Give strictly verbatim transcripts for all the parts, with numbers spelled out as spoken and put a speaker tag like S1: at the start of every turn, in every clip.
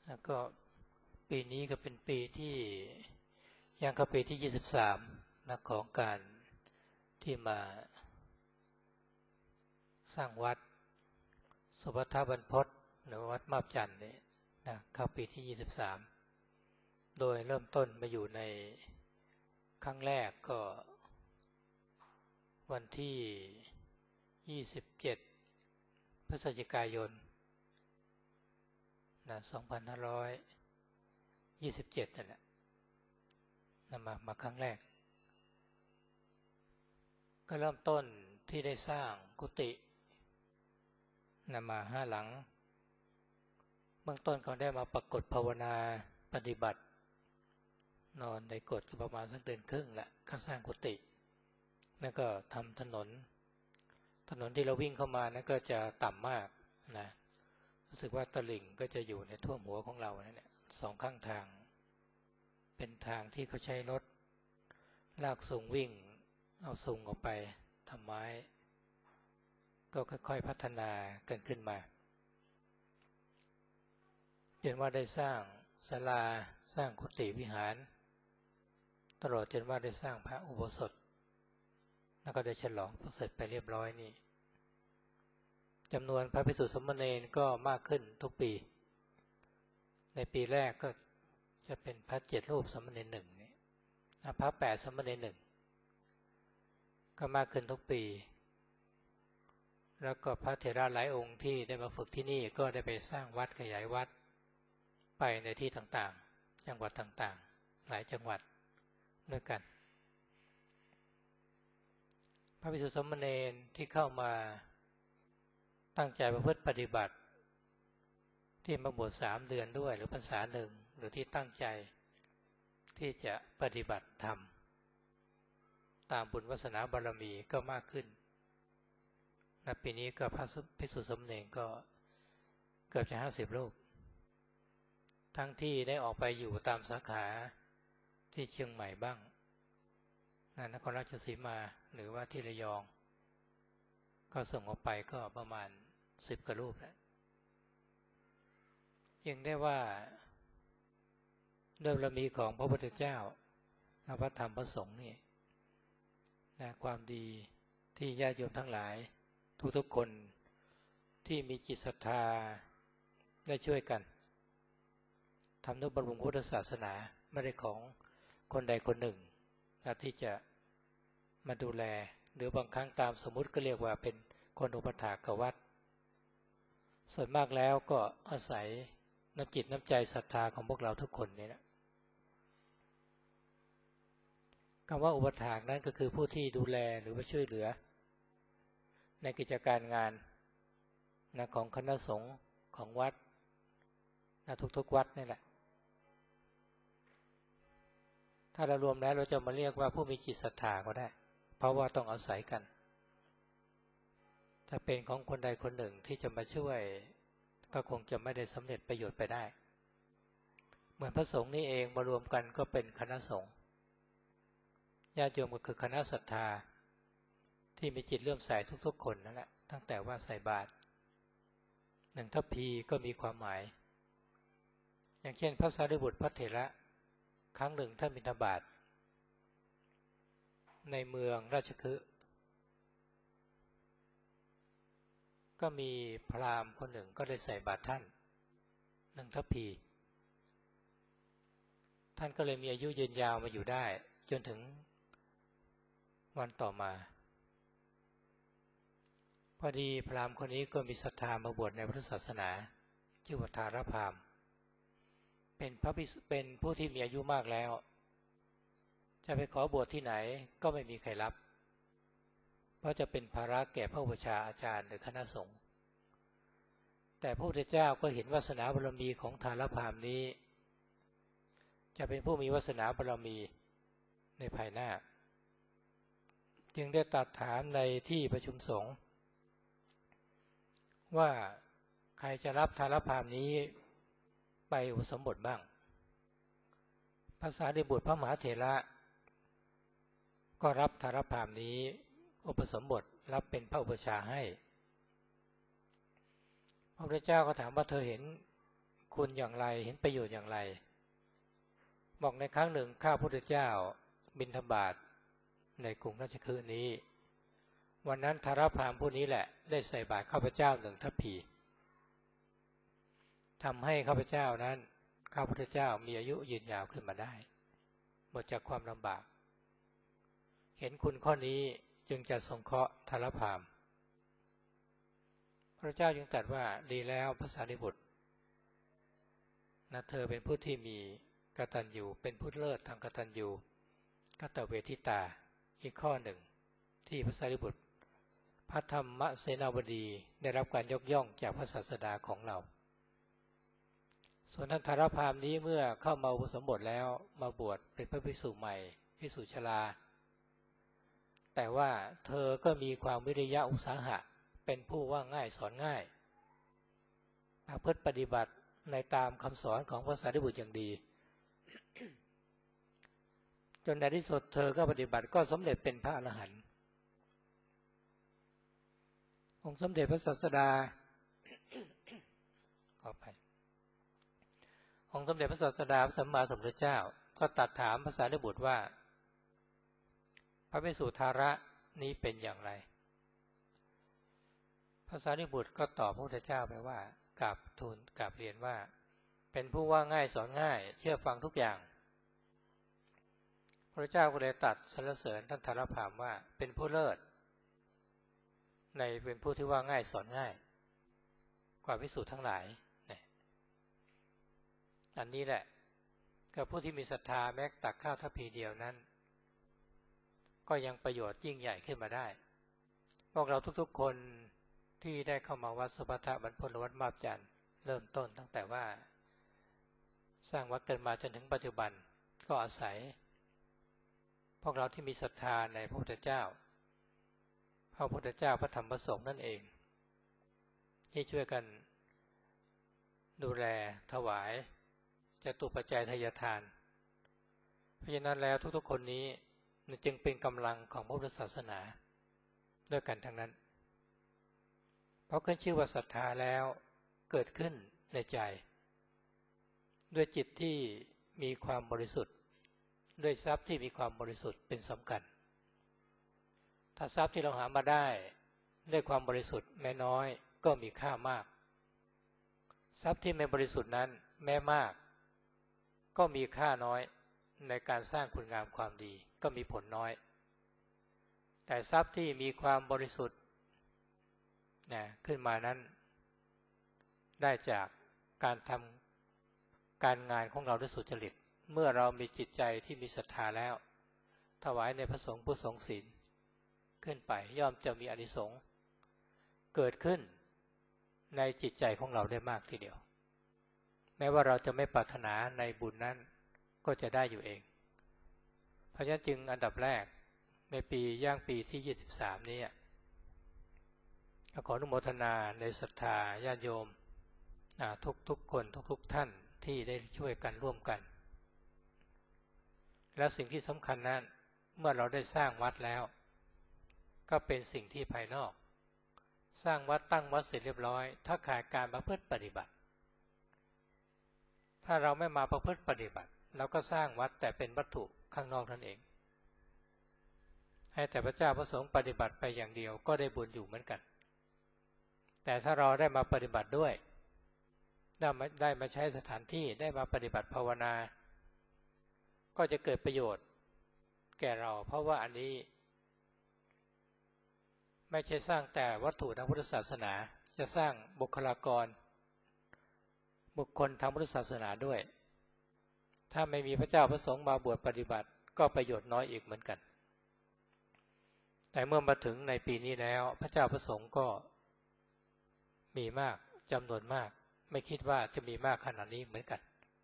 S1: แล้วก็ปีนี้ก็เป็นปีที่ยังเข้าปีที่ยี่สิบสามนะของการที่มาสร้างวัดสุภัททบรรพตหรือวัดมาบจันทร์เนี่ยนะเข้าปีที่ยี่สิบสามโดยเริ่มต้นมาอยู่ในครั้งแรกก็วันที่ยี่สิบเจ็ดพฤศจิกายนนะสองพันห้าร้อยยี่สิบเจ็ดนั่นแหละนะมามาครั้งแรกก็เริ่มต้นที่ได้สร้างกุฏินะมาห้าหลังเบื้องต้นก็ได้มาปรากฏภาวนาปฏิบัตินอนในกฎประมาณสักเดือนครึ่งแหละก็สร้างกุฏิแล้วก็ทำถนนถนนที่เราวิ่งเข้ามานะก็จะต่ำมากนะรู้สึกว่าตลิ่งก็จะอยู่ในท่วมหัวของเราเนี่ยสองข้างทางเป็นทางที่เขาใช้รถลากสูงวิ่งเอาสูงออกไปทำไม้ก็ค่อยๆพัฒนากันขึ้นมาจนว่าได้สร้างศาลาสร้างกุฏิวิหารตลอดจนว่าได้สร้างพระอุโบสถแล้วก็ได้ฉลองเสร็จไปเรียบร้อยนี่จำนวนพระภิกษุสามเณรก็มากขึ้นทุกปีในปีแรกก็จะเป็นพระเจ็ดรูปสามเณรหนึ่งนี่พระแปดสามเณรหนึ่งก็มากขึ้นทุกปีแล้วก็พระเถระหลายองค์ที่ได้มาฝึกที่นี่ก็ได้ไปสร้างวัดขยายวัดไปในที่ต่างๆจังหวัดต่างๆหลายจังหวัดด้วยกันพระภิกษุสามเณรที่เข้ามาตั้งใจประพฤติปฏิบัติที่มาบวชสามเดือนด้วยหรือพรรษาหนึ่งหรือที่ตั้งใจที่จะปฏิบัติธรรมตามบุญวาสนาบารมีก็มากขึ้นในปีนี้ก็พระภิกษุสามเณรก็เกือบจะห้าสิบรูปทั้งที่ได้ออกไปอยู่ตามสาขาที่เชียงใหม่บ้างนครราชสีมาหรือว่าที่ระยองก็ส่งออกไปก็ประมาณสิบกว่ารูปแล้วยังได้ว่าด้วยบารมีของพระพุทธเจ้าพระธรรมพระสงฆ์นี่นะความดีที่ญาติโยมทั้งหลายทุกๆคนที่มีจิตศรัทธาได้ช่วยกันทำนุบำรุงพุทธศาสนาไม่ได้ของคนใดคนหนึ่งนะที่จะมาดูแลหรือบางครั้งตามสมมุติก็เรียกว่าเป็นคนอุปถากวัดส่วนมากแล้วก็อาศัยน้ำจิตน้ำใจศรัทธาของพวกเราทุกคนนี่แหละคำว่าอุปถากนั้นก็คือผู้ที่ดูแลหรือว่าช่วยเหลือในกิจการงานนะของคณะสงฆ์ของวัดนะทุกๆวัดนี่แหละถ้าเรารวมแล้วเราจะมาเรียกว่าผู้มีจิตศรัทธาก็ได้เพราะว่าต้องอาศัยกันถ้าเป็นของคนใดคนหนึ่งที่จะมาช่วยก็คงจะไม่ได้สำเร็จประโยชน์ไปได้เหมือนพระสงฆ์นี่เองมารวมกันก็เป็นคณะสงฆ์ญาติโยมก็คือคณะศรัทธาที่มีจิตเลื่อมใสทุกๆคนนั่นแหละตั้งแต่ว่าใส่บาตรหนึ่งทัพพีก็มีความหมายอย่างเช่นพระสารีบุตรพระเถระครั้งหนึ่งท่านบิณฑบาตในเมืองราชคฤห์ก็มีพราหมณ์คนหนึ่งก็ได้ใส่บาตรท่านหนึ่งทัพพีท่านก็เลยมีอายุยืนยาวมาอยู่ได้จนถึงวันต่อมาพอดีพราหมณ์คนนี้ก็มีศรัทธามาบวชในพุทธศาสนาชื่อว่าทารพราหมณ์เป็นพระภิกษุเป็นผู้ที่มีอายุมากแล้วจะไปขอบวชที่ไหนก็ไม่มีใครรับเพราะจะเป็นภาระแก่พระอุปัชฌาย์อาจารย์หรือคณะสงฆ์แต่พระพุทธเจ้าก็เห็นวาสนาบารมีของทารพราหมณ์นี้จะเป็นผู้มีวาสนาบารมีในภายหน้าจึงได้ตรัสถามในที่ประชุมสงฆ์ว่าใครจะรับทารพราหมณ์นี้ไปอุปสมบทบ้างพระสารีบุตรพระมหาเถระก็รับทารพราหมณ์นี้อุปสมบทรับเป็นพระอุปัชฌาย์ให้พระพุทธเจ้าก็ถามว่าเธอเห็นคุณอย่างไรเห็นประโยชน์อย่างไรบอกในครั้งหนึ่งข้าพุทธเจ้าบิณฑบาตในกรุงราชคฤห์นี้วันนั้นธารพราหมณ์ผู้นี้แหละได้ใส่บาตรข้าพเจ้าหนึ่งทัพพีทำให้ข้าพเจ้านั้นข้าพุทธเจ้ามีอายุยืนยาวขึ้นมาได้หมดจากความลำบากเห็นคุณข้อนี้จึงจะสงเคราะห์ธารพราหมณ์พระเจ้าจึงตรัสว่าดีแล้วพระสารีบุตรนะเธอเป็นผู้ที่มีกตัญญูเป็นผู้เลิศทางกตัญญูกตเวทิตาอีกข้อหนึ่งที่พระสารีบุตรพระธรรมเสนาบดีได้รับการยกย่องจากพระศาสดาของเราส่วนท่านธารพราหมณ์นี้เมื่อเข้ามาอุปสมบทแล้วมาบวชเป็นพระภิกษุใหม่ภิกษุชราแต่ว่าเธอก็มีความวิริยะอุตสาหะเป็นผู้ว่าง่ายสอนง่ายประพฤติปฏิบัติในตามคำสอนของพระสารีบุตรอย่างดี จนในที่สุดเธอก็ปฏิบัติก็สำเร็จเป็นพระอรหันต์องค์สมเด็จพระศาสดา ขอไปองค์สมเด็จพระศาสดาพระสัมมาสัมพุทธเจ้าก็ตรัสถามพระสารีบุตรว่าพระภิกษุทาระนี้เป็นอย่างไรพระสารีบุตรก็ตอบพระพุทธเจ้าไปว่ากราบทูลกราบเรียนว่าเป็นผู้ว่าง่ายสอนง่ายเชื่อฟังทุกอย่างพระเจ้าก็เลยตรัสสรรเสริญท่านธารพราหมณ์ว่าเป็นผู้เลิศในเป็นผู้ที่ว่าง่ายสอนง่ายกว่าภิกษุทั้งหลายเนี่ยอันนี้แหละกับผู้ที่มีศรัทธาแม้ตักข้าวทัพพีเดียวนั้นก็ยังประโยชน์ยิ่งใหญ่ขึ้นมาได้พวกเราทุกๆคนที่ได้เข้ามาวัดสุภัททบรรพตวัดมาบจันทร์เริ่มต้นตั้งแต่ว่าสร้างวัดกันมาจนถึงปัจจุบันก็อาศัยพวกเราที่มีศรัทธาในพระพุทธเจ้าพระพุทธเจ้าพระธรรมพระสงฆ์นั่นเองที่ช่วยกันดูแลถวายจตุปัจจัยทายทานเพราะฉะนั้นแล้วทุกๆคนนี้จึงเป็นกำลังของพระพุทธศาสนาด้วยกันทั้งนั้นเพราะขึ้นชื่อว่าศรัทธาแล้วเกิดขึ้นในใจด้วยจิตที่มีความบริสุทธิ์ด้วยทรัพย์ที่มีความบริสุทธิ์เป็นสำคัญถ้าทรัพย์ที่เราหามาได้ด้วยความบริสุทธิ์แม้น้อยก็มีค่ามากทรัพย์ที่ไม่บริสุทธิ์นั้นแม้มากก็มีค่าน้อยในการสร้างคุณงามความดีก็มีผลน้อยแต่ทรัพย์ที่มีความบริสุทธิ์นะขึ้นมานั้นได้จากการทำการงานของเราด้วยสุจริตเมื่อเรามีจิตใจที่มีศรัทธาแล้วถวายในพระสงฆ์ผู้ทรงศีลขึ้นไปย่อมจะมีอานิสงส์เกิดขึ้นในจิตใจของเราได้มากทีเดียวแม้ว่าเราจะไม่ปรารถนาในบุญนั้นก็จะได้อยู่เองเพราะฉะนั้นจึงอันดับแรกในปีย่างปีที่ยี่สิบสามนี้ขออนุโมทนาในศรัทธาญาติโยมทุกๆคนทุกๆท่านที่ได้ช่วยกันร่วมกันและสิ่งที่สำคัญนั้นเมื่อเราได้สร้างวัดแล้วก็เป็นสิ่งที่ภายนอกสร้างวัดตั้งวัดเสร็จเรียบร้อยถ้าขาดการประพฤติปฏิบัติถ้าเราไม่มาประพฤติปฏิบัติเราก็สร้างวัดแต่เป็นวัตถุข้างนอกนั่นเองให้แต่พระเจ้าพระสงฆ์ปฏิบัติไปอย่างเดียวก็ได้บุญอยู่เหมือนกันแต่ถ้าเราได้มาปฏิบัติด้วยได้มาได้มาใช้สถานที่ได้มาปฏิบัติภาวนาก็จะเกิดประโยชน์แก่เราเพราะว่าอันนี้ไม่ใช่สร้างแต่วัตถุทางพุทธศาสนาจะสร้างบุคลากรบุคคลทางพุทธศาสนาด้วยถ้าไม่มีพระเจ้าพระสงฆ์มาบวชปฏิบัติก็ประโยชน์น้อยอีกเหมือนกันแต่เมื่อมาถึงในปีนี้แล้วพระเจ้าพระสงฆ์ก็มีมากจำนวนมากไม่คิดว่าจะมีมากขนาดนี้เหมือนกัน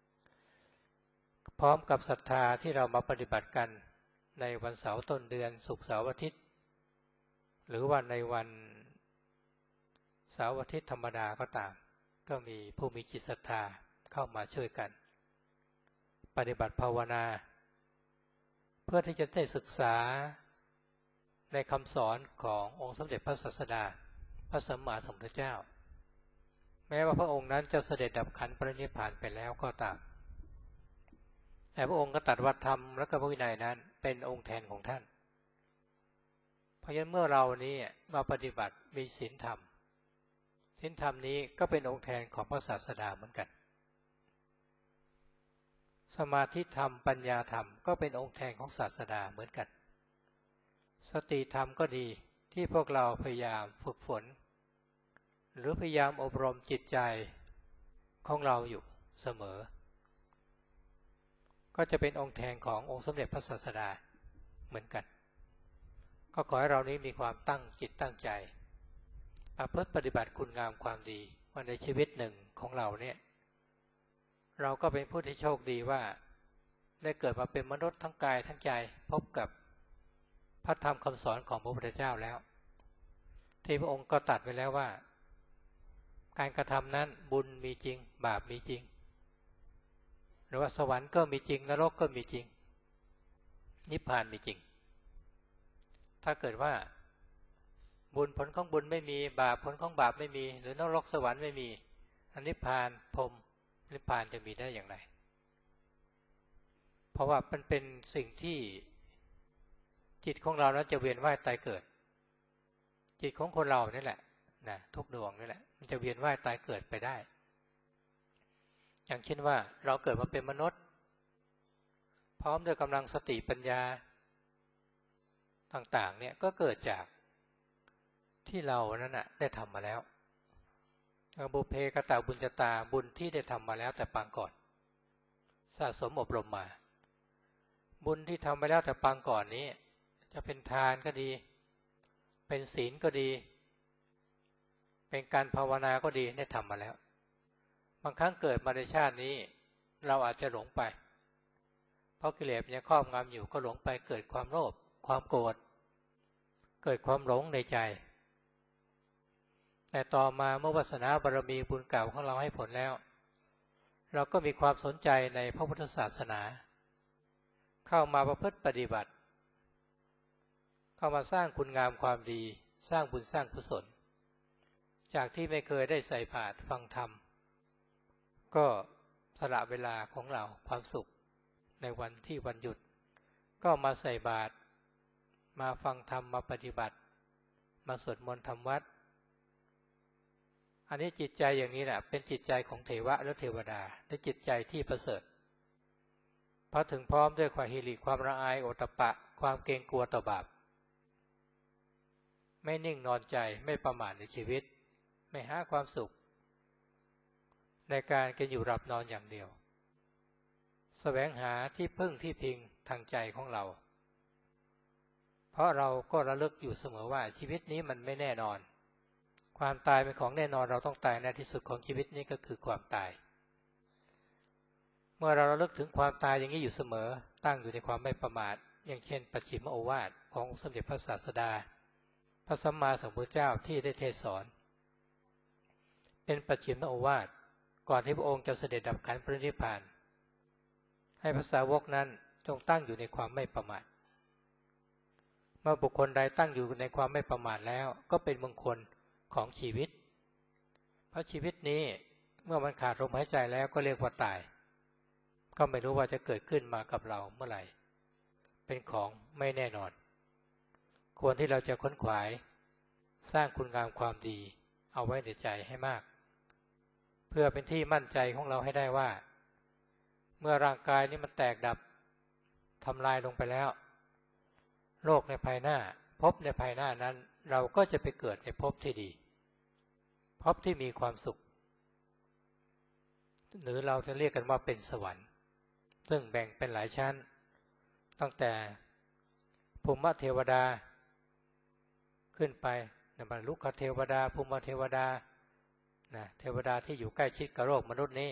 S1: พร้อมกับศรัทธาที่เรามาปฏิบัติกันในวันเสาร์ต้นเดือนศุกร์เสาร์อาทิตย์หรือว่าในวันเสาร์อาทิตย์ธรรมดาก็ตามก็มีผู้มีจิตศรัทธาเข้ามาช่วยกันปฏิบัติภาวนาเพื่อที่จะได้ศึกษาในคำสอนขององค์สมเด็จพระศาสดาพระสัมมาสัมพุทธเจ้าแม้ว่าพระองค์นั้นจะเสด็จดับขันธ์ปรินิพพานไปแล้วก็ตามแต่พระองค์ก็ตรัสว่าธรรมและก็พระวินัยนั้นเป็นองค์แทนของท่านเพราะฉะนั้นเมื่อเรานี้มาปฏิบัติมีศีลธรรมศีลธรรมนี้ก็เป็นองค์แทนของพระศาสดาเหมือนกันสมาธิธรรมปัญญาธรรมก็เป็นองค์แทนของศาสดาเหมือนกันสติธรรมก็ดีที่พวกเราพยายามฝึกฝนหรือพยายามอบรมจิตใจของเราอยู่เสมอก็จะเป็นองค์แทนขององค์สมเด็จพระศาสดาเหมือนกันก็ขอให้เรานี้มีความตั้งจิตตั้งใจประพฤติปฏิบัติคุณงามความดีว่าในชีวิตหนึ่งของเราเนี่ยเราก็เป็นผู้ที่โชคดีว่าได้เกิดมาเป็นมนุษย์ทั้งกายทั้งใจพบกับพระธรรมคำสอนของพระพุทธเจ้าแล้วที่พระองค์ก็ตรัสไว้แล้วว่าการกระทำนั้นบุญมีจริงบาปมีจริงหรือว่าสวรรค์ก็มีจริงนรกก็มีจริงนิพพานมีจริงถ้าเกิดว่าบุญผลของบุญไม่มีบาปผลของบาปไม่มีหรือนรกสวรรค์ไม่มีนิพพานพรหมนิพพานจะมีได้อย่างไรเพราะว่ามันเป็นสิ่งที่จิตของเรานั้นจะเวียนว่ายตายเกิดจิตของคนเรานี่แหละนะทุกดวงนี่แหละมันจะเวียนว่ายตายเกิดไปได้อย่างเช่นว่าเราเกิดมาเป็นมนุษย์พร้อมด้วยกำลังสติปัญญาต่างๆเนี่ยก็เกิดจากที่เรานั้นน่ะได้ทำมาแล้วบุพเพกตบุญญาตาบุญที่ได้ทำมาแล้วแต่ปางก่อนสะสมอบรมมาบุญที่ทำไปแล้วแต่ปางก่อนนี้จะเป็นทานก็ดีเป็นศีลก็ดีเป็นการภาวนาก็ดีได้ทำมาแล้วบางครั้งเกิดมาในชาตินี้เราอาจจะหลงไปเพราะกิเลสยังครอบงำอยู่ก็หลงไปเกิดความโลภความโกรธเกิดความหลงในใจแต่ต่อมาเมื่อวาสนาบารมีบุญเก่าของเราให้ผลแล้วเราก็มีความสนใจในพระพุทธศาสนาเข้ามาประพฤติปฏิบัติเข้ามาสร้างคุณงามความดีสร้างบุญสร้างกุศลจากที่ไม่เคยได้ใส่บาตรฟังธรรมก็สละเวลาของเราความสุขในวันที่วันหยุดก็มาใส่บาตรมาฟังธรรมมาปฏิบัติมาสวดมนต์ทำวัดอันนี้จิตใจอย่างนี้แหละเป็นจิตใจของเทวะและเทวดาและจิตใจที่ประเสริฐเพราะถึงพร้อมด้วยความหิริความละอายโอตตัปปะความเกรงกลัวต่อบาปไม่นิ่งนอนใจไม่ประมาทในชีวิตไม่หาความสุขในการกินอยู่หลับนอนอย่างเดียวแสวงหาที่พึ่งที่พิงทางใจของเราเพราะเราก็ระลึกอยู่เสมอว่าชีวิตนี้มันไม่แน่นอนความตายเป็นของแน่นอนเราต้องตายในที่สุดของชีวิตนี้ก็คือความตายเมื่อเราระลึกถึงความตายอย่างนี้อยู่เสมอตั้งอยู่ในความไม่ประมาทอย่างเช่นปัจฉิมโอวาทของสมเด็จพระศาสดาพระสัมมาสัมพุทธเจ้าที่ได้เทศสอนเป็นปัจฉิมโอวาทก่อนที่พระองค์จะเสด็จดับขันธ์ปรินิพพานให้พระสาวกนั้นจงตั้งอยู่ในความไม่ประมาทเมื่อบุคคลใดตั้งอยู่ในความไม่ประมาทแล้วก็เป็นมงคลของชีวิตเพราะชีวิตนี้เมื่อมันขาดลมหายใจแล้วก็เรียกว่าตายก็ไม่รู้ว่าจะเกิดขึ้นมากับเราเมื่อไหร่เป็นของไม่แน่นอนควรที่เราจะค้นขวายสร้างคุณงามความดีเอาไว้ในใจให้มากเพื่อเป็นที่มั่นใจของเราให้ได้ว่าเมื่อร่างกายนี้มันแตกดับทำลายลงไปแล้วโลกในภายหน้าภพในภายหน้านั้นเราก็จะไปเกิดในภพที่ดีภพที่มีความสุขหรือเราจะเรียกกันว่าเป็นสวรรค์ซึ่งแบ่งเป็นหลายชั้นตั้งแต่ภูมิเทวดาขึ้นไปนะบรรลุเทวดาภูมิเทวดานะเทวดาที่อยู่ใกล้ชิดกับโลกมนุษย์นี้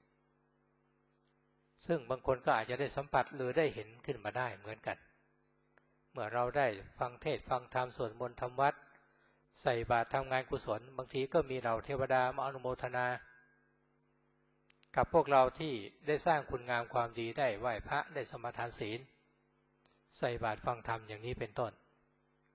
S1: ซึ่งบางคนก็อาจจะได้สัมผัสหรือได้เห็นขึ้นมาได้เหมือนกันเมื่อเราได้ฟังเทศฟังธรรมสวดมนต์ทำวัดใส่บาตรทำงานกุศลบางทีก็มีเหล่าเทวดามาอนุโมทนากับพวกเราที่ได้สร้างคุณงามความดีได้ไหว้พระได้สมาทานศีลใส่บาตรฟังธรรมอย่างนี้เป็นต้น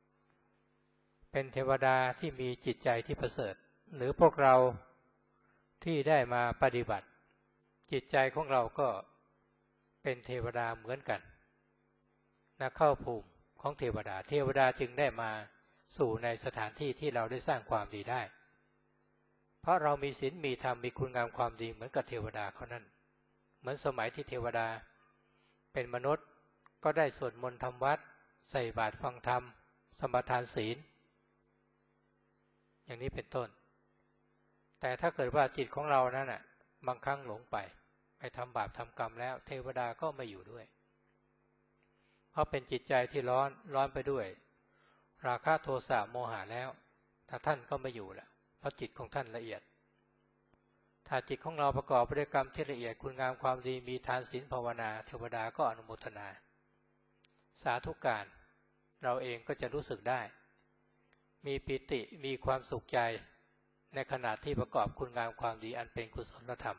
S1: เป็นเทวดาที่มีจิตใจที่ประเสริฐหรือพวกเราที่ได้มาปฏิบัติจิตใจของเราก็เป็นเทวดาเหมือนกันนะเข้าภูมิของเทวดาเทวดาจึงได้มาสู่ในสถานที่ที่เราได้สร้างความดีได้เพราะเรามีศีลมีธรรมมีคุณงามความดีเหมือนกับเทวดาเขานั้นเหมือนสมัยที่เทวดาเป็นมนุษย์ก็ได้สวดมนต์ทำวัดใส่บาตรฟังธรรมสมาทานศีลอย่างนี้เป็นต้นแต่ถ้าเกิดว่าจิตของเรานั้นน่ะบางครั้งหลงไปไปทำบาปทำกรรมแล้วเทวดาก็ไม่อยู่ด้วยเพราะเป็นจิตใจที่ร้อนร้อนไปด้วยราคะโทสะโมหะแล้วถ้าท่านก็ไม่อยู่แล้วเพราะจิตของท่านละเอียดถ้าจิตของเราประกอบไปด้วยกรรมที่ละเอียดคุณงามความดีมีทานศีลภาวนาเทวดาก็อนุโมทนาสาธุการเราเองก็จะรู้สึกได้มีปิติมีความสุขใจในขณะที่ประกอบคุณงามความดีอันเป็นกุศลธรรม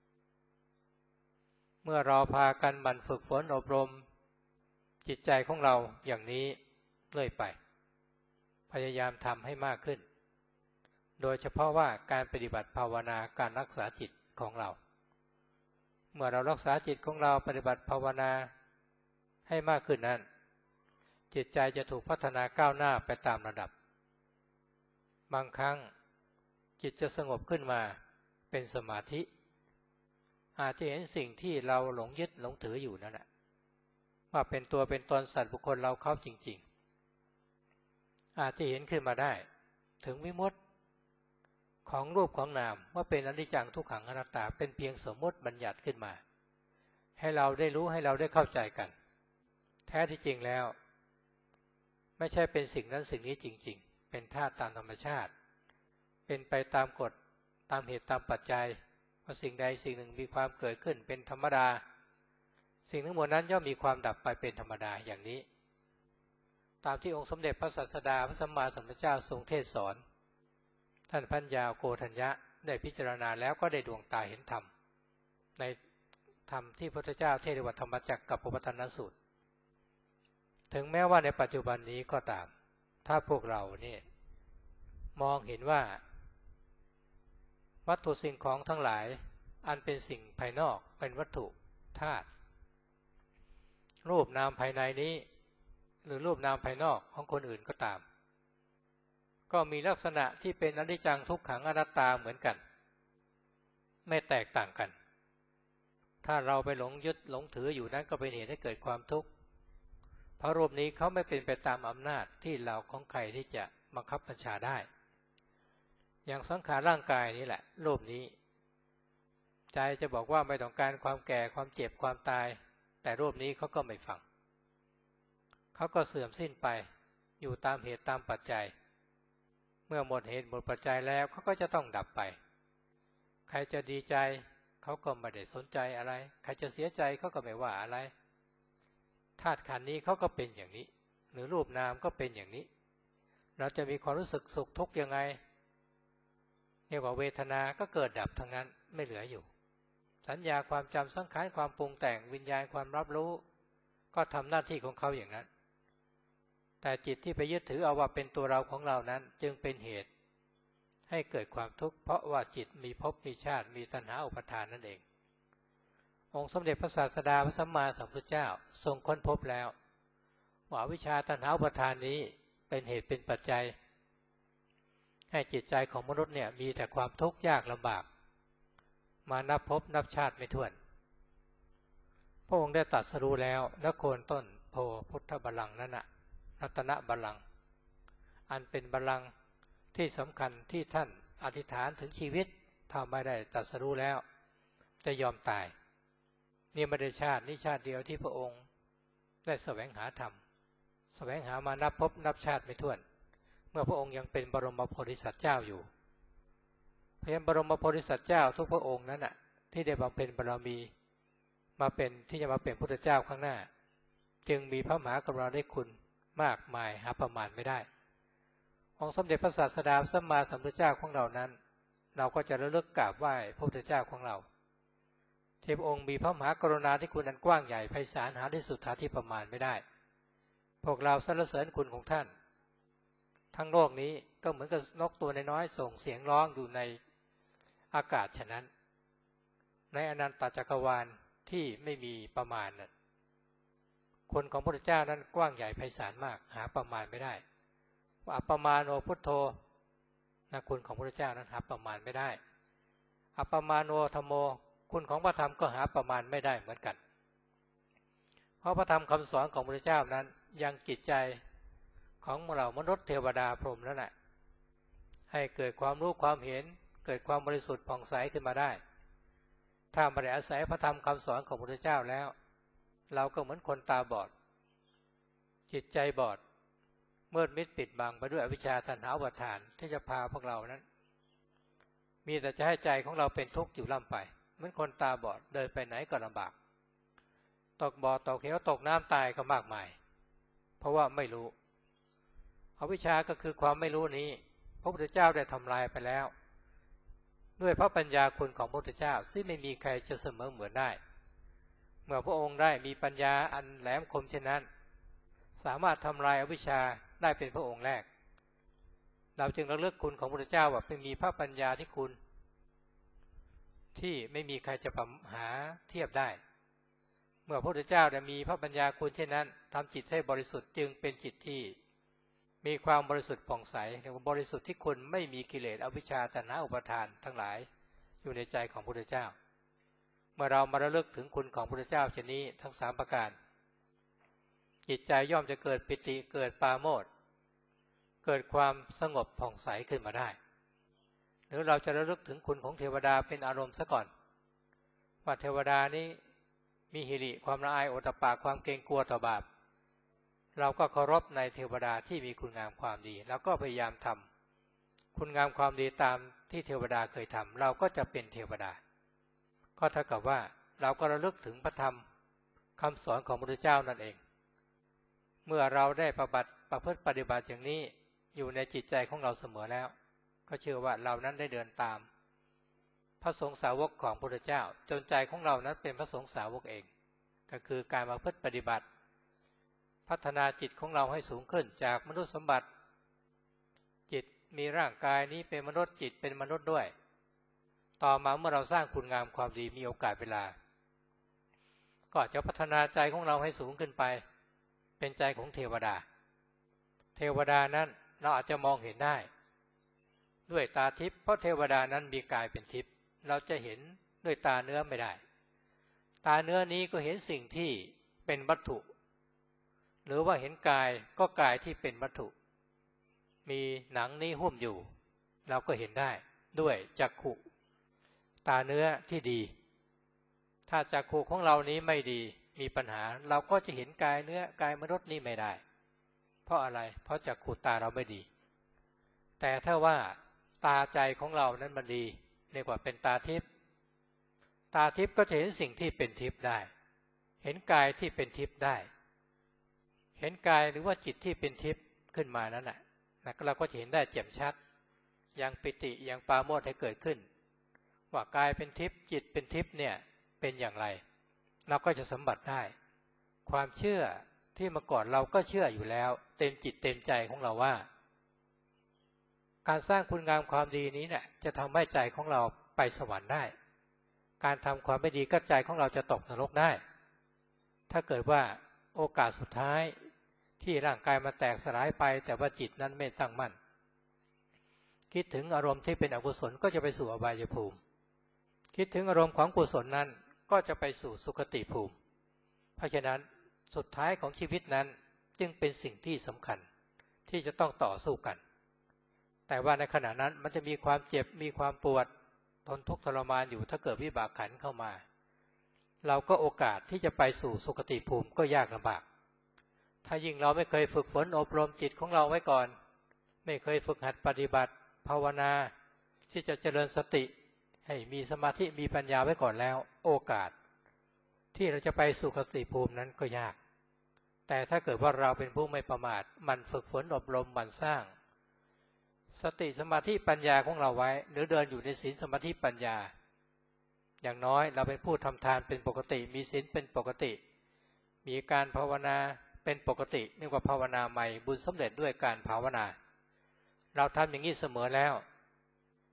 S1: เมื่อเราพากันหมั่นฝึกฝนอบรมจิตใจของเราอย่างนี้เรื่อยไปพยายามทำให้มากขึ้นโดยเฉพาะว่าการปฏิบัติภาวนาการรักษาจิตของเราเมื่อเรารักษาจิตของเราปฏิบัติภาวนาให้มากขึ้นนั้นจิตใจจะถูกพัฒนาก้าวหน้าไปตามระดับบางครั้งจิตจะสงบขึ้นมาเป็นสมาธิอาจจะเห็นสิ่งที่เราหลงยึดหลงถืออยู่นั่นแหละว่าเป็นตัวเป็นตนสัตว์บุคคลเราเขาจริงๆอาจจะเห็นขึ้นมาได้ถึงวิมุตติของรูปของนามว่าเป็นอนิจจังทุกขังอนัตตาเป็นเพียงสมมติบัญญัติขึ้นมาให้เราได้รู้ให้เราได้เข้าใจกันแท้ที่จริงแล้วไม่ใช่เป็นสิ่งนั้นสิ่งนี้จริงๆเป็นธาตุตามธรรมชาติเป็นไปตามกฎตามเหตุตามปัจจัยว่าสิ่งใดสิ่งหนึ่งมีความเกิดขึ้นเป็นธรรมดาสิ่งทั้งหมดนั้นย่อมมีความดับไปเป็นธรรมดาอย่างนี้ตามที่องค์สมเด็จพระศาสดาพระสัมมาสัมพุทธเจ้าทรงเทศสอนท่านพัญญาโกฏัญญะได้พิจารณาแล้วก็ได้ดวงตาเห็นธรรมในธรรมที่พระพุทธเจ้าเทศน์ว่าธรรมจักรกับปวัตตนสูตรถึงแม้ว่าในปัจจุบันนี้ก็ตามถ้าพวกเราเนี่ยมองเห็นว่าวัตถุสิ่งของทั้งหลายอันเป็นสิ่งภายนอกเป็นวัตถุธาตุรูปนามภายในนี้หรือรูปนามภายนอกของคนอื่นก็ตามก็มีลักษณะที่เป็นอนิจจังทุกขังอนัตตาเหมือนกันไม่แตกต่างกันถ้าเราไปหลงยึดหลงถืออยู่นั้นก็เป็นเหตุให้เกิดความทุกข์เพราะรูปนี้เขาไม่เป็นไปตามอำนาจที่เราของใครที่จะบังคับบัญชาได้อย่างสังขารร่างกายนี้แหละรูปนี้ใจจะบอกว่าไม่ต้องการความแก่ความเจ็บความตายแต่รูปนี้เขาก็ไม่ฟังเขาก็เสื่อมสิ้นไปอยู่ตามเหตุตามปัจจัยเมื่อหมดเหตุหมดปัจจัยแล้วเขาก็จะต้องดับไปใครจะดีใจเขาก็ไม่ได้สนใจอะไรใครจะเสียใจเขาก็ไม่ว่าอะไรธาตุขันธ์นี้เขาก็เป็นอย่างนี้หรือรูปนามก็เป็นอย่างนี้เราจะมีความรู้สึกสุขทุกข์ยังไงเรียกว่าเวทนาก็เกิดดับทั้งนั้นไม่เหลืออยู่สัญญาความจำสังขารความปรุงแต่งวิญญาณความรับรู้ก็ทำหน้าที่ของเขาอย่างนั้นแต่จิตที่ไปยึดถือเอาว่าเป็นตัวเราของเรานั้นจึงเป็นเหตุให้เกิดความทุกข์เพราะว่าจิตมีภพมีชาติมีตัณหาอุปาทานนั่นเององค์สมเด็จพระศาสดาพระสัมมาสัมพุทธเจ้าทรงค้นพบแล้วว่าวิชาตัณหาอุปาทานนี้เป็นเหตุเป็นปัจจัยให้จิตใจของมนุษย์เนี่ยมีแต่ความทุกข์ยากลำบากมานับภพนับชาติไม่ถ้วนพระองค์ได้ตรัสรู้แล้วณโคนต้นโพพุทธบัลลังก์นั้นน่ะรัตนบัลลังก์อันเป็นบัลลังก์ที่สำคัญที่ท่านอธิษฐานถึงชีวิตถ้าไม่ได้ตรัสรู้แล้วจะยอมตายนี่ไม่ได้ชาตินี้ชาติเดียวที่พระองค์ได้แสวงหาธรรมแสวงหามานับภพนับชาติไม่ถ้วนเมื่อพระองค์ยังเป็นบรมโพธิสัตว์เจ้าอยู่เพราะฉะนั้นบรมโพธิสัตว์เจ้าทุกพระองค์นั้นน่ะที่ได้บำเพ็ญบารมีมาเป็นที่จะมาเป็นพุทธเจ้าข้างหน้าจึงมีพระมหากรุณาธิคุณมากมายหาประมาณไม่ได้องค์สมเด็จพระศาสดาสัมมาสัมพุทธเจ้าของเรานั้นเราก็จะระลึกกราบไหว้พระพุทธเจ้าของเราที่พระองค์มีพระมหากรุณาธิคุณอันกว้างใหญ่ไพศาลหาที่สุดหาที่ประมาณไม่ได้พวกเราสรรเสริญคุณของท่านทั้งโลกนี้ก็เหมือนกับนกตัวน้อยๆส่งเสียงร้องอยู่ในอากาศฉะนั้นในอนันตจักรวาลที่ไม่มีประมาณนั้นคนของพระพุทธเจ้านั้นกว้างใหญ่ไพศาลมากหาประมาณไม่ได้ว่าอัปปมาโนพุทโธนะคุณของพระพุทธเจ้านั้นหาประมาณไม่ได้อัปปมาโนธัมโมคุณของพระธรรมก็หาประมาณไม่ได้เหมือนกันเพราะพระธรรมคำสอนของพระพุทธเจ้านั้นยังจิตใจของเรามนุษย์เทวดาพรหมนั่นแหละให้เกิดความรู้ความเห็นเกิดความบริสุทธิ์ผ่องใสขึ้นมาได้ถ้าไม่ได้อาศัยพระธรรมคำสอนของพระพุทธเจ้าแล้วเราก็เหมือนคนตาบอดจิตใจบอดมืดมิดปิดบังไปด้วยอวิชชาตัณหาอุปาทานที่จะพาพวกเรานั้นมีแต่จะให้ใจของเราเป็นทุกข์อยู่ล่ำไปเหมือนคนตาบอดเดินไปไหนก็ลำบากตกบ่อตกเหวตกน้ำตายก็มากมายเพราะว่าไม่รู้อวิชชาก็คือความไม่รู้นี้พระพุทธเจ้าได้ทำลายไปแล้วด้วยพระปัญญาคุณของพระพุทธเจ้าซึ่งไม่มีใครจะเสมอเหมือนได้เมื่อพระองค์ได้มีปัญญาอันแหลมคมเช่นนั้นสามารถทำลายอวิชชาได้เป็นพระองค์แรกเราจึงระลึกคุณของพระพุทธเจ้าว่าเป็นมีพระปัญญาที่คุณที่ไม่มีใครจะหาเทียบได้เมื่อพระพุทธเจ้าได้มีพระปัญญาคุณเช่นนั้นทำจิตให้บริสุทธิ์จึงเป็นจิตที่มีความบริสุทธิ์ผ่องใสบริสุทธิ์ที่คุณไม่มีกิเลสอวิชชาตัณหาอุปาทานทั้งหลายอยู่ในใจของพระพุทธเจ้าเมื่อเรามาระลึกถึงคุณของพระพุทธเจ้าเช่นนี้ทั้งสามประการจิตใจย่อมจะเกิดปิติเกิดปราโมทย์เกิดความสงบผ่องใสขึ้นมาได้หรือเราจะระลึกถึงคุณของเทวดาเป็นอารมณ์ซะก่อนว่าเทวดานี้มีหิริความละอายโอตตัปปะความเกรงกลัวต่อบาปเราก็เคารพในเทวดาที่มีคุณงามความดีแล้วก็พยายามทำคุณงามความดีตามที่เทวดาเคยทำเราก็จะเป็นเทวดาก็เท่ากับว่าเราก็ระลึกถึงพระธรรมคำสอนของพระพุทธเจ้านั่นเองเมื่อเราได้ประบัติประพฤติปฏิบัติอย่างนี้อยู่ในจิตใจของเราเสมอแล้วก็เชื่อว่าเรานั้นได้เดินตามพระสงฆ์สาวกของพระพุทธเจ้าจนใจของเรานั้นเป็นพระสงฆ์สาวกเองก็คือการประพฤติปฏิบัติพัฒนาจิตของเราให้สูงขึ้นจากมนุษย์สมบัติจิตมีร่างกายนี้เป็นมนุษย์จิตเป็นมนุษย์ด้วยต่อมาเมื่อเราสร้างคุณงามความดีมีโอกาสเวลาก็จะพัฒนาใจของเราให้สูงขึ้นไปเป็นใจของเทวดาเทวดานั้นเราอาจจะมองเห็นได้ด้วยตาทิพย์เพราะเทวดานั้นมีกายเป็นทิพย์เราจะเห็นด้วยตาเนื้อไม่ได้ตาเนื้อนี้ก็เห็นสิ่งที่เป็นวัตถุหรือว่าเห็นกายก็กายที่เป็นวัตถุมีหนังนี้หุ้มอยู่เราก็เห็นได้ด้วยจักขุตาเนื้อที่ดีถ้าจักขุของเรานี้ไม่ดีมีปัญหาเราก็จะเห็นกายเนื้อกายมนุษย์นี่ไม่ได้เพราะอะไรเพราะจักขุตาเราไม่ดีแต่ถ้าว่าตาใจของเรานั้นมันดีเรียกว่าเป็นตาทิพย์ตาทิพย์ก็จะเห็นสิ่งที่เป็นทิพย์ได้เห็นกายที่เป็นทิพย์ได้เห็นกายหรือว่าจิตที่เป็นทิพย์ขึ้นมานั้นแหละเราก็จะเห็นได้แจ่มชัดอย่างปิติอย่างปราโมทย์ให้เกิดขึ้นว่ากายเป็นทิพย์จิตเป็นทิพย์เนี่ยเป็นอย่างไรเราก็จะสัมผัสได้ความเชื่อที่เมื่อก่อนเราก็เชื่ออยู่แล้วเต็มจิตเต็มใจของเราว่าการสร้างคุณงามความดีนี้เนี่ยจะทำให้ใจของเราไปสวรรค์ได้การทำความไม่ดีก็ใจของเราจะตกนรกได้ถ้าเกิดว่าโอกาสสุดท้ายที่ร่างกายมาแตกสลายไปแต่ว่าจิตนั้นไม่ตั้งมั่นคิดถึงอารมณ์ที่เป็นอกุศลก็จะไปสู่อบายภูมิคิดถึงอารมณ์ของกุศลนั้นก็จะไปสู่สุคติภูมิเพราะฉะนั้นสุดท้ายของชีวิตนั้นจึงเป็นสิ่งที่สำคัญที่จะต้องต่อสู้กันแต่ว่าในขณะนั้นมันจะมีความเจ็บมีความปวดทนทุกข์ทรมานอยู่ถ้าเกิดวิบากขันเข้ามาเราก็โอกาสที่จะไปสู่สุคติภูมิก็ยากลำบากถ้ายิ่งเราไม่เคยฝึกฝนอบรมจิตของเราไว้ก่อนไม่เคยฝึกหัดปฏิบัติภาวนาที่จะเจริญสติให้มีสมาธิมีปัญญาไว้ก่อนแล้วโอกาสที่เราจะไปสู่สุคติภูมินั้นก็ยากแต่ถ้าเกิดว่าเราเป็นผู้ไม่ประมาทมันฝึกฝนอบรมมันสร้างสติสมาธิปัญญาของเราไว้หรือเดินอยู่ในศีลสมาธิปัญญาอย่างน้อยเราเป็นผู้ทำทานเป็นปกติมีศีลเป็นปกติมีการภาวนาเป็นปกติเรียกว่าภาวนาใหม่บุญสำเร็จด้วยการภาวนาเราทำอย่างนี้เสมอแล้ว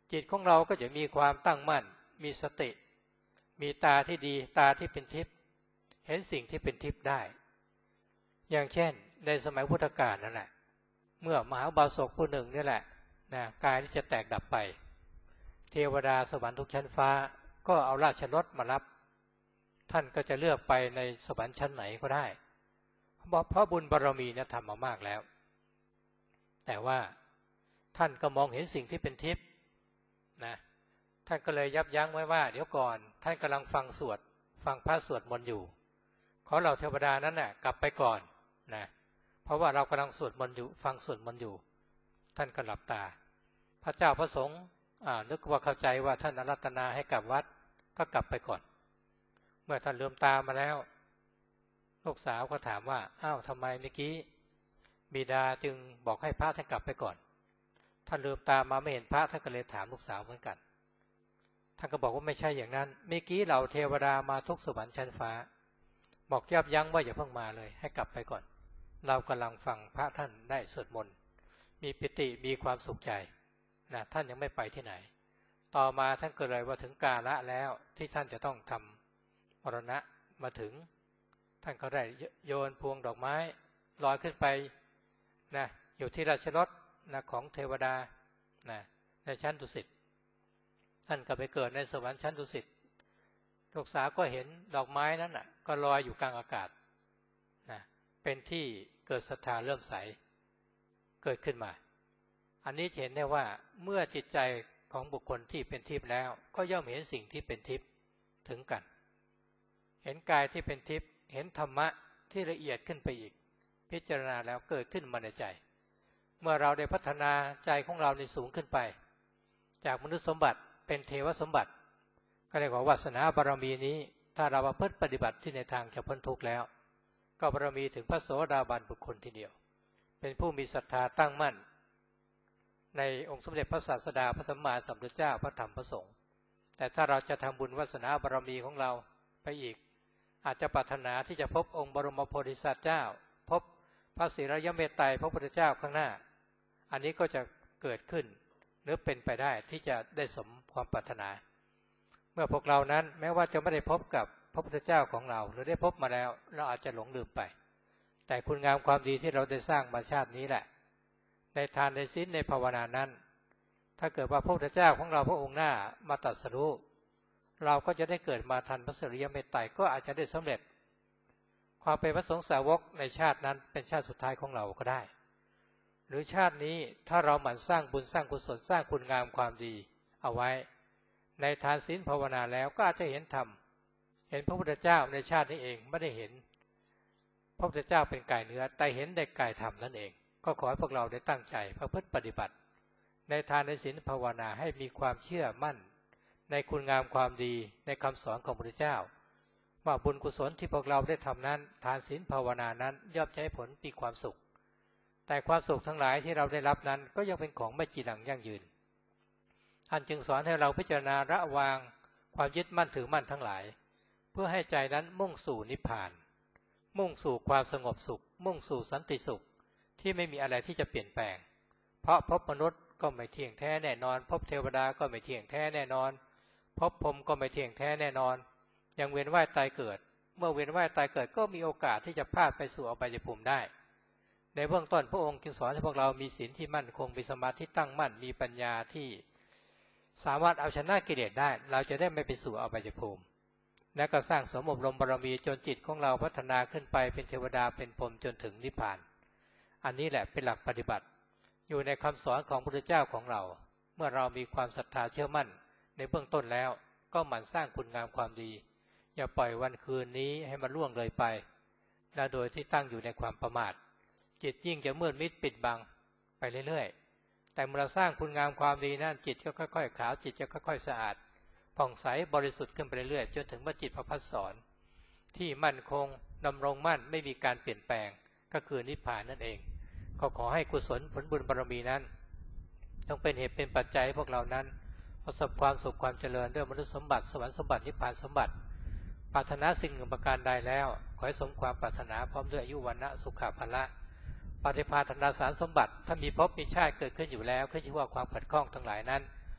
S1: จิตของเราก็จะมีความตั้งมั่นมีสติมีตาที่ดีตาที่เป็นทิพย์เห็นสิ่งที่เป็นทิพย์ได้อย่างเช่นในสมัยพุทธกาลนั่นแหละเมื่อมหาอุบาสกผู้หนึ่งนี่แหละนะกายที่จะแตกดับไปเทวดาสวรรค์ทุกชั้นฟ้าก็เอาราชรถมารับท่านก็จะเลือกไปในสวรรค์ชั้นไหนก็ได้เพราะบุญบารมีเนี่ยทำมามากแล้วแต่ว่าท่านก็มองเห็นสิ่งที่เป็นทิพย์นะท่านก็เลยยับยั้งไว้ว่าเดี๋ยวก่อนท่านกำลังฟังสวดฟังพระสวดมนต์อยู่ขอเหล่าเทวดานั้นน่ะกลับไปก่อนนะเพราะว่าเรากำลังสวดมนต์อยู่ฟังสวดมนต์อยู่ท่านก็หลับตาพระเจ้าพระสงฆ์อ่านึกว่าเข้าใจว่าท่านอาราธนาให้กลับวัดก็กลับไปก่อนเมื่อท่านลืมตามาแล้วลูกสาวก็ถามว่าอ้าวทำไมเมื่อกี้บิดาจึงบอกให้พระท่านกลับไปก่อนท่านลืมตามาไม่เห็นพระท่านก็เลยถามลูกสาวเหมือนกันท่านก็บอกว่าไม่ใช่อย่างนั้นเมื่อกี้เราเทวดามาทุกสวรรค์ชั้นฟ้าบอกยับยั้งว่าอย่าเพิ่งมาเลยให้กลับไปก่อนเรากำลังฟังพระท่านได้สวดมนต์มีปิติมีความสุขใจนะท่านยังไม่ไปที่ไหนต่อมาท่านก็เลยว่าถึงกาลแล้วที่ท่านจะต้องทำมรณะมาถึงท่านก็ได้โยนพวงดอกไม้ลอยขึ้นไปนะอยู่ที่ราชรถนะของเทวดานะในชั้นดุสิตท่านก็ไปเกิดในสวรรค์ชั้นดุสิตลูกสาวก็เห็นดอกไม้นั้นน่ะก็ลอยอยู่กลางอากาศนะเป็นที่เกิดศรัทธาเริ่มใสเกิดขึ้นมาอันนี้เห็นได้ว่าเมื่อจิตใจของบุคคลที่เป็นทิพย์แล้วก็ย่อมเห็นสิ่งที่เป็นทิพย์ถึงกันเห็นกายที่เป็นทิพย์เห็นธรรมะที่ละเอียดขึ้นไปอีกพิจารณาแล้วเกิดขึ้นมาในใจเมื่อเราได้พัฒนาใจของเราในสูงขึ้นไปจากมนุษย์สมบัติเป็นเทวสมบัติก็เรียกว่าวาสนาบารมีนี้ถ้าเราประพฤติปฏิบัติที่ในทางจะพ้นทุกข์แล้วก็บารมีถึงพระโสดาบันบุคคลทีเดียวเป็นผู้มีศรัทธาตั้งมั่นในองค์สมเด็จพระศาสดาพระสัมมาสัมพุทธเจ้าพระธรรมพระสงฆ์แต่ถ้าเราจะทำบุญวาสนาบารมีของเราไปอีกอาจจะปรารถนาที่จะพบองค์บรมโพธิสัตว์เจ้าพบพระศรีรัยเมตไตรพระพุทธเจ้าข้างหน้าอันนี้ก็จะเกิดขึ้นหรือเป็นไปได้ที่จะได้สมความปรารถนาเมื่อพวกเรานั้นแม้ว่าจะไม่ได้พบกับพระพุทธเจ้าของเราหรือได้พบมาแล้วเราอาจจะหลงลืมไปแต่คุณงามความดีที่เราได้สร้างมาชาตินี้แหละในทานในศีลในภาวนานั้นถ้าเกิดว่าพระพุทธเจ้าของเราพระองค์หน้ามาตรัสรู้เราก็จะได้เกิดมาทันพระศรีรัยเมตไตรก็อาจจะได้สำเร็จความเป็นพระสงฆ์สาวกในชาตินั้นเป็นชาติสุดท้ายของเราก็ได้หรือชาตินี้ถ้าเราหมั่นสร้างบุญสร้างกุศลสร้างคุณงามความดีเอาไว้ในทานศีลภาวนาแล้วก็อาจจะเห็นธรรมเห็นพระพุทธเจ้าในชาตินี้เองไม่ได้เห็นพระพุทธเจ้าเป็นกายเนื้อแต่เห็นได้กายธรรมนั่นเองก็ขอให้พวกเราได้ตั้งใจประพฤติปฏิบัติในทานในศีลภาวนาให้มีความเชื่อมั่นในคุณงามความดีในคำสอนของพระพุทธเจ้าว่าบุญกุศลที่พวกเราได้ทำนั้นทานศีลภาวนานั้นย่อมใช้ผลมีความสุขแต่ความสุขทั้งหลายที่เราได้รับนั้นก็ยังเป็นของไม่จีรังยั่งยืนท่านจึงสอนให้เราพิจารณาระวางความยึดมั่นถือมั่นทั้งหลายเพื่อให้ใจนั้นมุ่งสู่นิพพานมุ่งสู่ความสงบสุขมุ่งสู่สันติสุขที่ไม่มีอะไรที่จะเปลี่ยนแปลงเพราะภพมนุษย์ก็ไม่เที่ยงแท้แน่นอนภพเทวดาก็ไม่เที่ยงแท้แน่นอนภพพรหมก็ไม่เที่ยงแท้แน่นอนยังเวียนว่ายตายเกิดเมื่อเวียนว่ายตายเกิดก็มีโอกาสที่จะพลาดไปสู่อบายภูมิได้ในเบื้องต้นพระองค์จึงสอนให้พวกเรามีศีลที่มั่นคงมีสมาธิตั้งมั่นมีปัญญาที่สามารถเอาชนะกิเลสได้เราจะได้ไม่ไปสู่อบายภูมิและก็สร้างสมอบรมบารมีจนจิตของเราพัฒนาขึ้นไปเป็นเทวดาเป็นพรหมจนถึงนิพพานอันนี้แหละเป็นหลักปฏิบัติอยู่ในคำสอนของพระพุทธเจ้าของเราเมื่อเรามีความศรัทธาเชื่อมั่นในเบื้องต้นแล้วก็หมั่นสร้างคุณงามความดีอย่าปล่อยวันคืนนี้ให้มันล่วงเลยไปและโดยที่ตั้งอยู่ในความประมาทจิตยิ่งจะมืดมิดปิดบังไปเรื่อยๆแต่เมื่อเราสร้างคุณงามความดีนั้นจิตก็ค่อยๆขาวจิตจะค่อยๆสะอาดผ่องใสบริสุทธิ์ขึ้นไปเรื่อยๆจนถึงว่าจิตประภัสสรที่มั่นคงดำรงมั่นไม่มีการเปลี่ยนแปลงก็คือนิพพานนั่นเองก็ขอให้กุศลผลบุญบารมีนั้นต้องเป็นเหตุเป็นปัจจัยให้พวกเรานั้นประสบความสุขความเจริญด้วยมนุษย์สมบัติสวรรค์สมบัตินิพพานสมบัติปรารถนาสิ่งหนึ่งประการใดแล้วขอให้สมความปรารถนาพร้อมด้วยอายุวรรณะสุขภาละปฏิภาณธนาสารสมบัติถ้ามีภพมีชาติเกิดขึ้นอยู่แล้วขึ้นชื่อว่าความขัดข้องทั้งหลายนั้น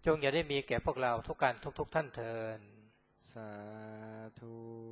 S1: จงอย่าได้มีแก่พวกเราทุกการทุกทุกท่านเทิน
S2: สาธุ